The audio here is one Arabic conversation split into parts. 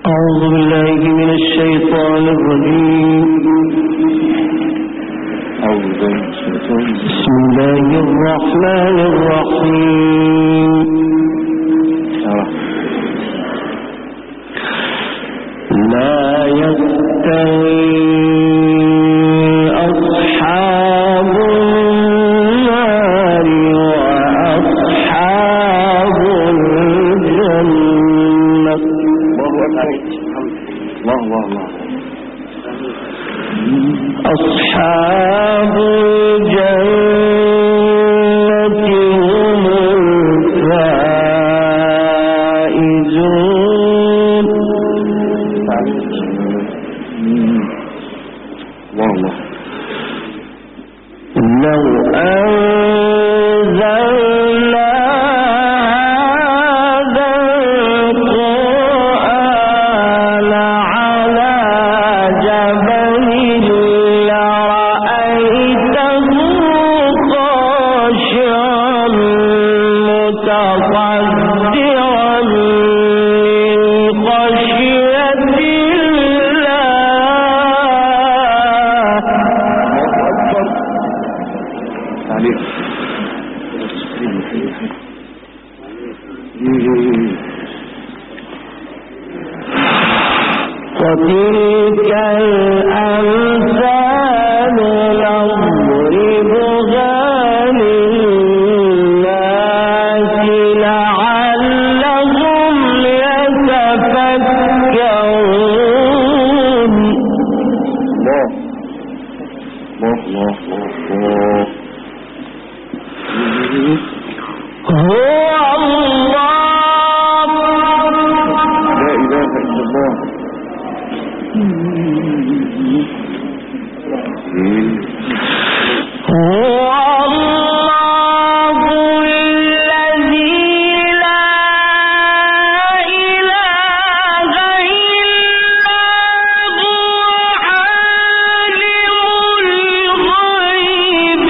أعوذ بالله من الشيطان الرجيم. بسم الله الرحمن الرحيم. لا يستوي أصحاب النار وأصحاب الجنة. أصحاب الجنة هم الفائزون. لو أنزلنا هذا القرآن على جبل لرأيته خاشعا متصدعا من خشية وتلك الأمثال نضربها للناس لعلهم يتفكرون. هو الله لا إله إلا الله. هو الله الذي لا إله إلا هو عالم الغيب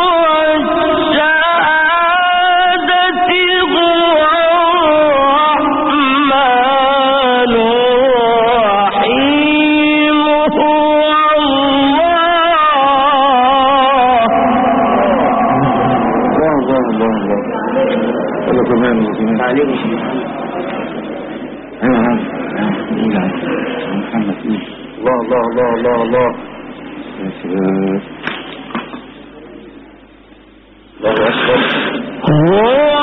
والشهادة هو الرحمن الرحيم. الله أكبر. هو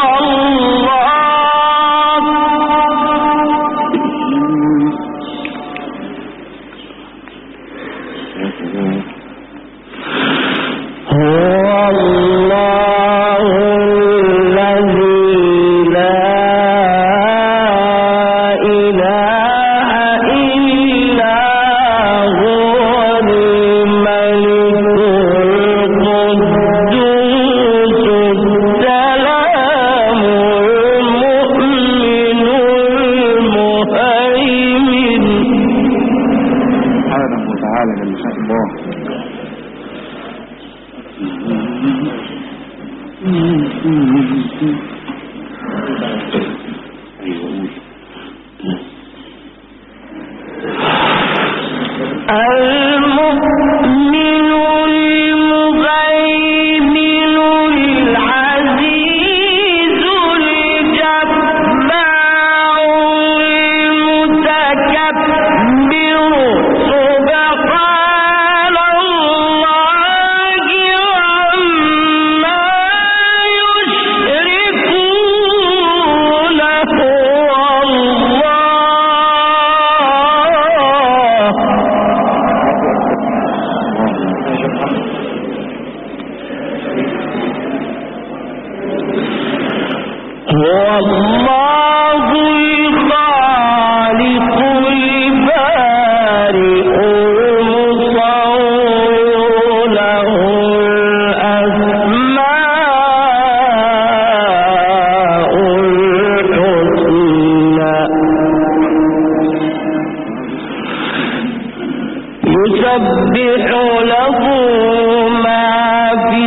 يسبح له ما في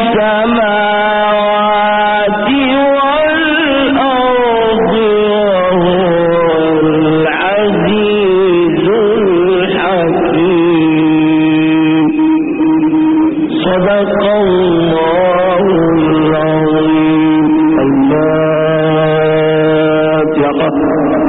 السماوات والأرض وهو العزيز الحقيقة